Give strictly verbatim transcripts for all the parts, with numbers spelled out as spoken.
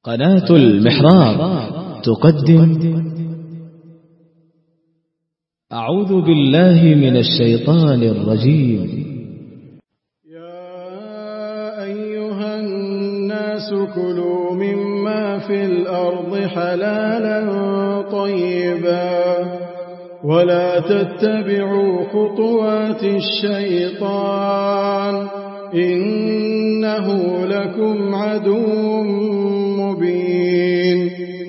قناة المحراب تقدم أعوذ بالله من الشيطان الرجيم. يا أيها الناس كلوا مما في الأرض حلالا طيبا ولا تتبعوا خطوات الشيطان إنه لكم عدو مبين.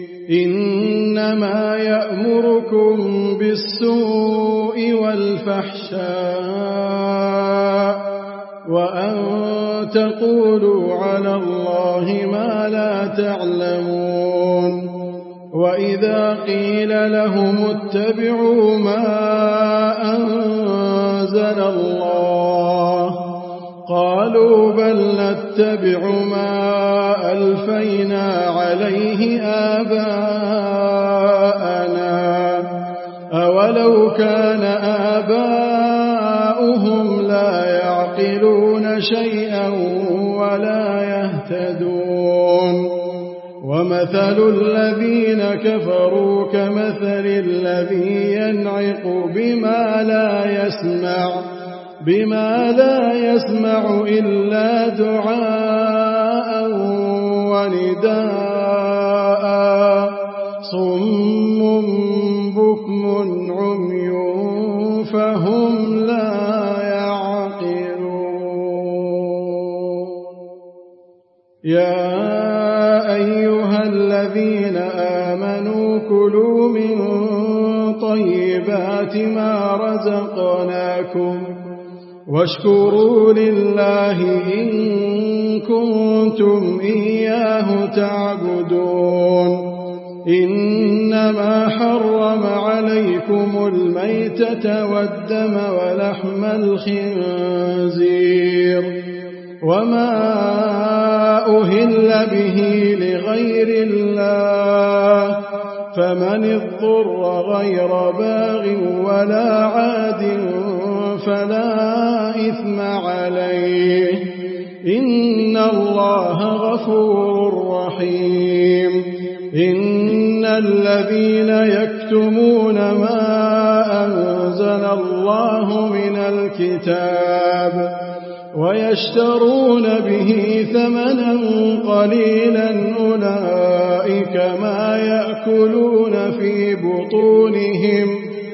إنما يأمركم بالسوء والفحشاء وأن تقولوا على الله ما لا تعلمون. وإذا قيل لهم اتبعوا ما أنزل الله قالوا بل نتبع ما ألفينا عليه آباءنا أولو كان آباؤهم لا يعقلون شيئا ولا يهتدون. ومثل الذين كفروا كمثل الذي ينعق بما لا يسمع بما لا يسمع إلا دعاء ونداء صم بكم عمي فهم لا يعقلون. يا أيها الذين آمنوا كلوا من طيبات ما رزقناكم واشكروا لله إن كنتم إياه تعبدون. إنما حرم عليكم الميتة والدم ولحم الخنزير وما أهل به لغير الله فمن اضطر غير باغ ولا عاد فلا إثم عليه إن الله غفور رحيم. إن الذين يكتمون ما أنزل الله من الكتاب ويشترون به ثمنا قليلا أولئك ما يأكلون في بطونهم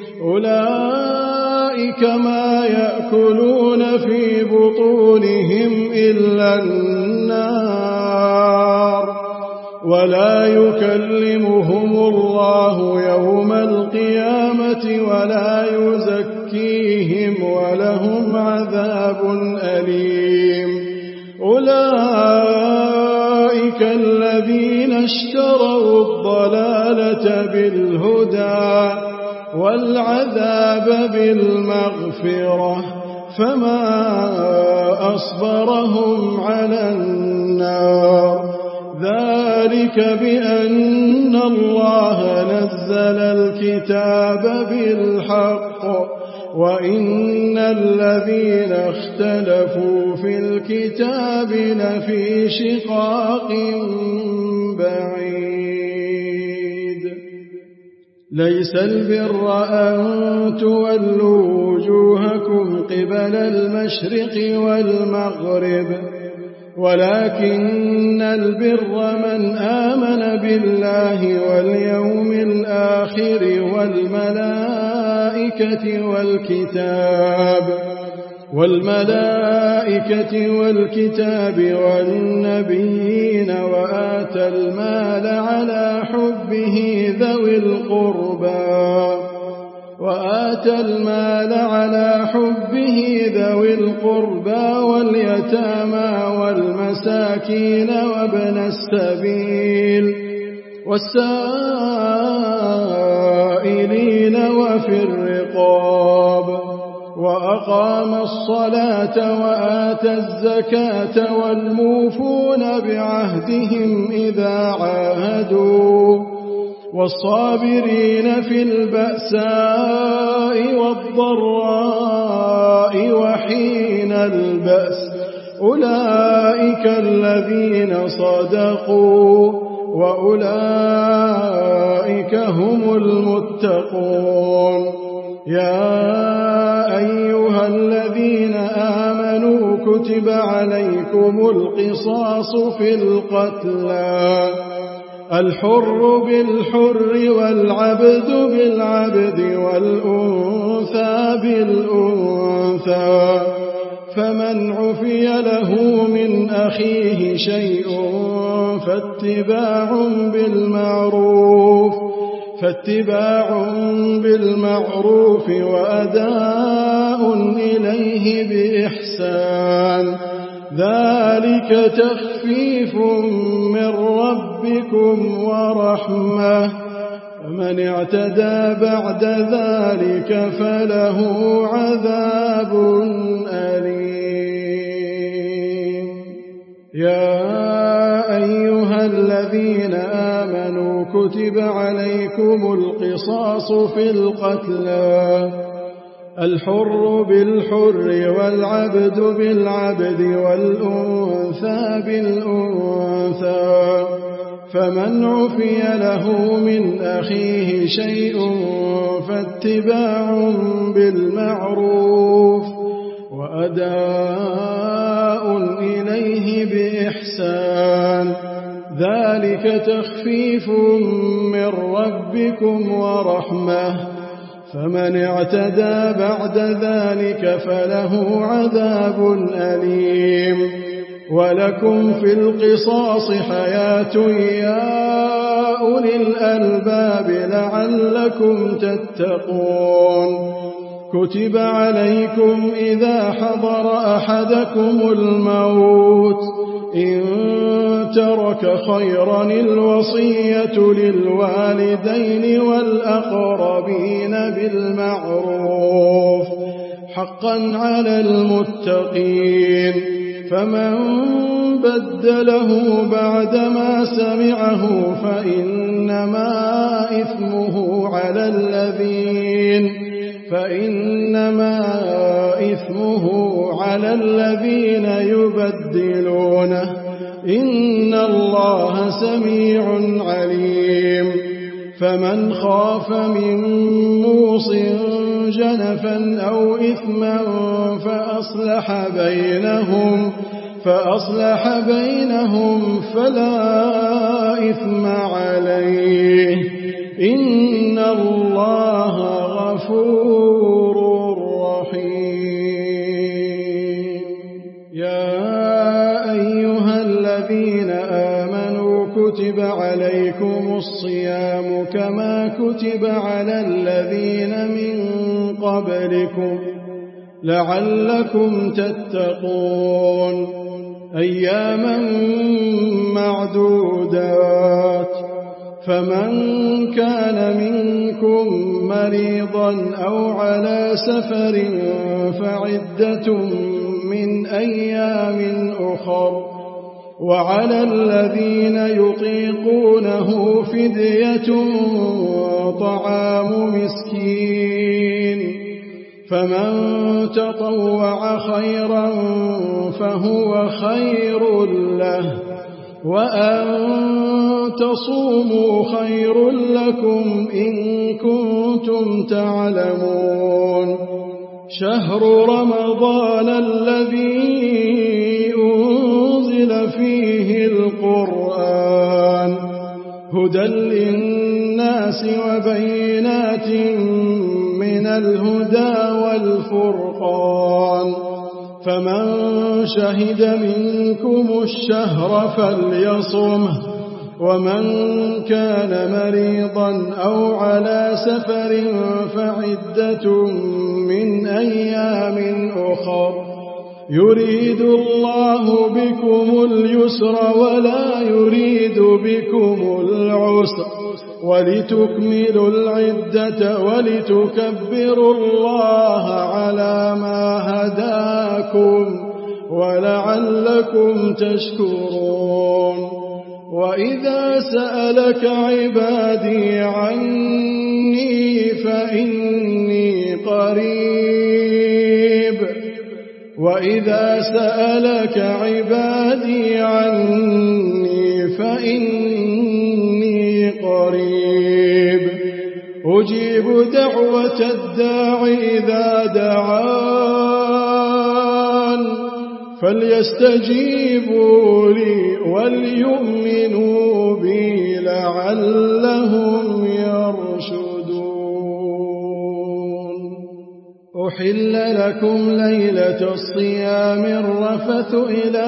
أولئك ما يأكلون في بطونهم إلا النار ولا يكلمهم الله يوم القيامة ولا يزكيهم ولهم عذاب أليم. أولئك الذين اشتروا الضلالة بالهدى والعذاب بالمغفرة فما أصبرهم على النار. ذلك بأن الله نزل الكتاب بالحق وإن الذين اختلفوا في الكتاب لفي شقاق بعيد. ليس البر أن تولوا وجوهكم قبل المشرق والمغرب ولكن البر من آمن بالله واليوم الآخر والملائكة والكتاب والملائكة والكتاب والنبيين وآتى المال على حبه ذوي القربى وآتى المال على حبه ذوي القربى واليتامى والمساكين وابن السبيل والسائلين وفي الرقاب وأقام الصلاة وآتى الزكاة والموفون بعهدهم إذا عاهدوا والصابرين في البأساء والضراء وحين البأس أولئك الذين صدقوا وأولئك هم المتقون. يا أيها الذين آمنوا كتب عليكم القصاص في القتلى، الحر بالحر والعبد بالعبد والأنثى بالأنثى، فمن عفي له من أخيه شيء فاتباع بالمعروف فاتباع بالمعروف وأداء إليه بإحسان، ذلك تخفيف من ربكم ورحمة، فمن اعتدى بعد ذلك فله عذاب أليم. يا أيها الذين آمنوا كتب عليكم القصاص في القتلى، الحر بالحر والعبد بالعبد والأنثى بالأنثى، فمن عفي له من أخيه شيء فاتباع بالمعروف وأداء إليه بإحسان، ذلك تخفيف من ربكم ورحمة، فمن اعتدى بعد ذلك فله عذاب أليم. ولكم في القصاص حياة يا أولي الألباب لعلكم تتقون. كتب عليكم إذا حضر أحدكم الموت إن ترك خيرا الوصية للوالدين والأقربين بالمعروف حقا على المتقين، فمن بدله بعدما سمعه فإنما إثمه على الذين فإنما إثمه على الذين يبدلونه، إن الله سميع عليم. فمن خاف من موص جنفا أو إثما فأصلح بينهم فأصلح بينهم فلا إثم عليه، إن الله غفور رحيم. يا أيها الذين آمنوا كتب عليكم الصيام كما كتب على الذين من قبلكم لعلكم تتقون، أياما معدودات، فمن كان منكم مريضا أو على سفر فعدة من أيام أخر، وعلى الذين يطيقونه فدية طعام مسكين، فمن تطوع خيرا فهو خير له، وأن تصوموا خير لكم إن كنتم تعلمون. شهر رمضان الذي أنزل فيه القرآن هدى للناس وبينات من الهدى والفرقان، فمن شهد منكم الشهر فليصمه، ومن كان مريضا أو على سفر فعدة من أيام أخر، يريد الله بكم اليسر ولا يريد بكم العسر، ولتكملوا العدة ولتكبروا الله على ما هداكم ولعلكم تشكرون. وإذا سألك عبادي عني فإني قريب وإذا سألك عبادي عني فإني قريب أجيب دعوة الداع إذا دعان فليستجيبوا لي وليؤمنوا بي لعلهم يرشدون. أحل لكم ليلة الصيام الرفث إلى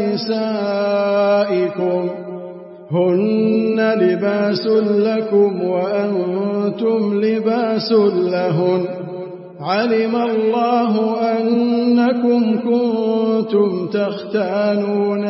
نسائكم هن لباس لكم وأنتم لباس لهن علم الله أنكم كنتم تختانون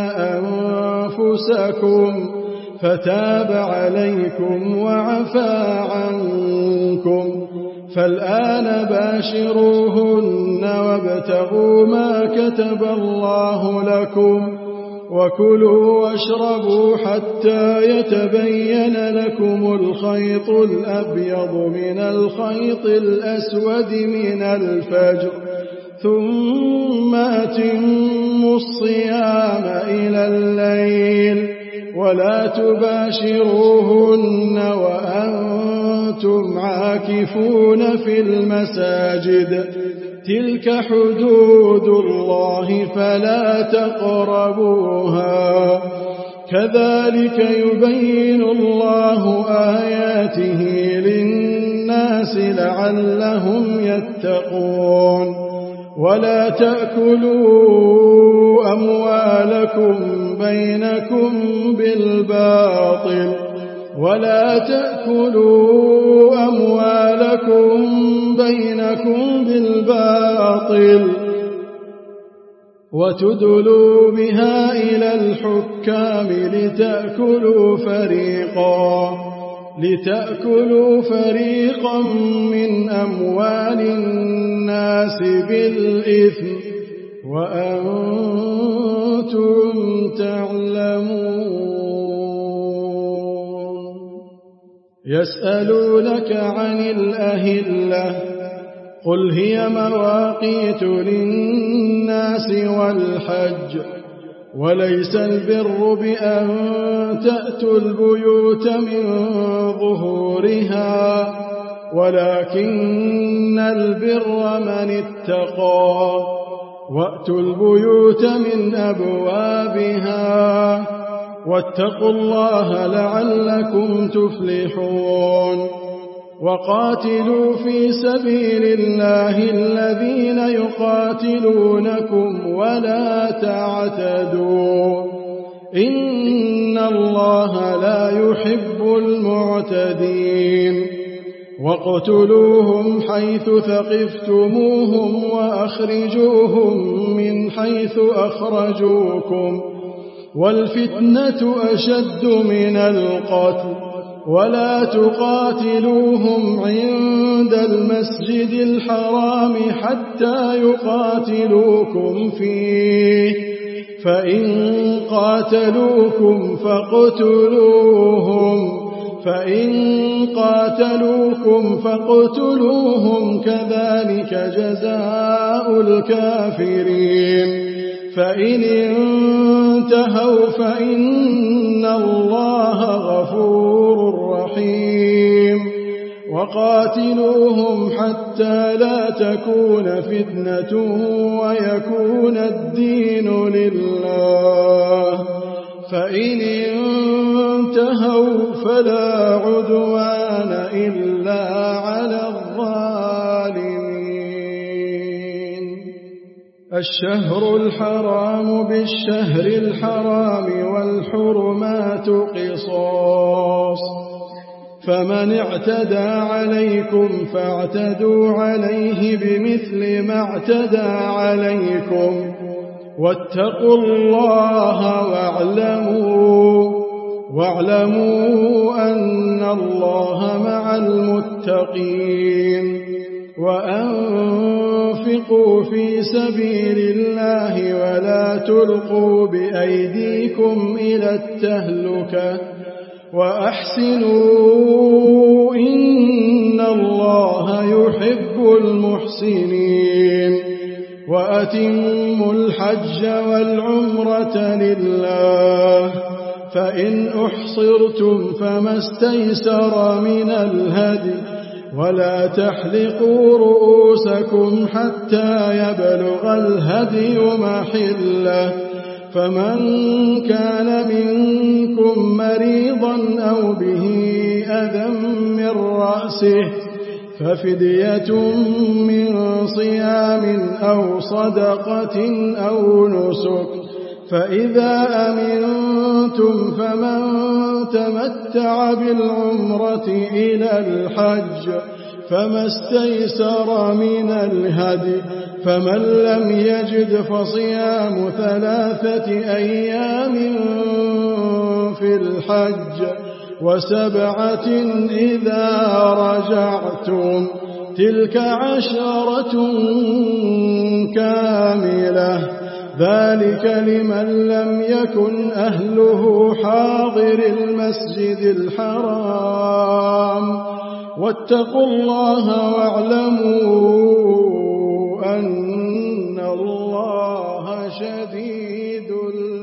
أنفسكم فتاب عليكم وعفى عنكم فالآن باشروهن وابتغوا ما كتب الله لكم وكلوا واشربوا حتى يتبين لكم الخيط الأبيض من الخيط الأسود من الفجر ثم أتموا الصيام إلى الليل ولا تباشروهن وأنتم عاكفون في المساجد تلك حدود الله فلا تقربوها كذلك يبين الله آياته للناس لعلهم يتقون. ولا تأكلوا أموالكم بينكم بالباطل ولا تأكلوا أموالكم بينكم بالباطل وتدلوا بها إلى الحكام لتأكلوا فريقا لتأكلوا فريقا من أموال الناس بالإثم وأنتم تعلمون. يسألونك عن الأهلة قل هي مواقيت للناس والحج وليس البر بأن تأتوا البيوت من ظهورها ولكن البر من اتقى وأتوا البيوت من أبوابها واتقوا الله لعلكم تفلحون. وقاتلوا في سبيل الله الذين يقاتلونكم ولا تعتدوا إن الله لا يحب المعتدين. واقتلوهم حيث ثقفتموهم وأخرجوهم من حيث أخرجوكم والفتنة أشد من القتل ولا تقاتلوهم عند المسجد الحرام حتى يقاتلوكم فيه فإن قاتلوكم فاقتلوهم فإن قاتلوكم فاقتلوهم كذلك جزاء الكافرين. فإن انتهوا فإن الله غفور رحيم. وقاتلوهم حتى لا تكون فتنة ويكون الدين لله فإن انتهوا فلا عدوان إلا على الظالمين. الشهر الحرام بالشهر الحرام والحرمات قصاص فمن اعتدى عليكم فاعتدوا عليه بمثل ما اعتدى عليكم واتقوا الله واعلموا واعلموا أن الله مع المتقين. وأنفقوا في سبيل الله ولا تلقوا بأيديكم إلى التهلكة وأحسنوا إن الله يحب المحسنين. وأتموا الحج والعمرة لله فإن أحصرتم فما استيسر من الهدي ولا تحلقوا رؤوسكم حتى يبلغ الهدي محله فمن كان منكم مريضا أو به أذى من رأسه ففدية من صيام أو صدقة أو نسك فإذا أمنتم فمن تمتع بالعمرة إلى الحج فما استيسر من الهدي فمن لم يجد فصيام ثلاثة أيام في الحج وسبعة إذا رجعتم تلك عشرة كاملة ذلك لمن لم يكن أهله حاضر المسجد الحرام واتقوا الله واعلموا أن الله شديد العقاب.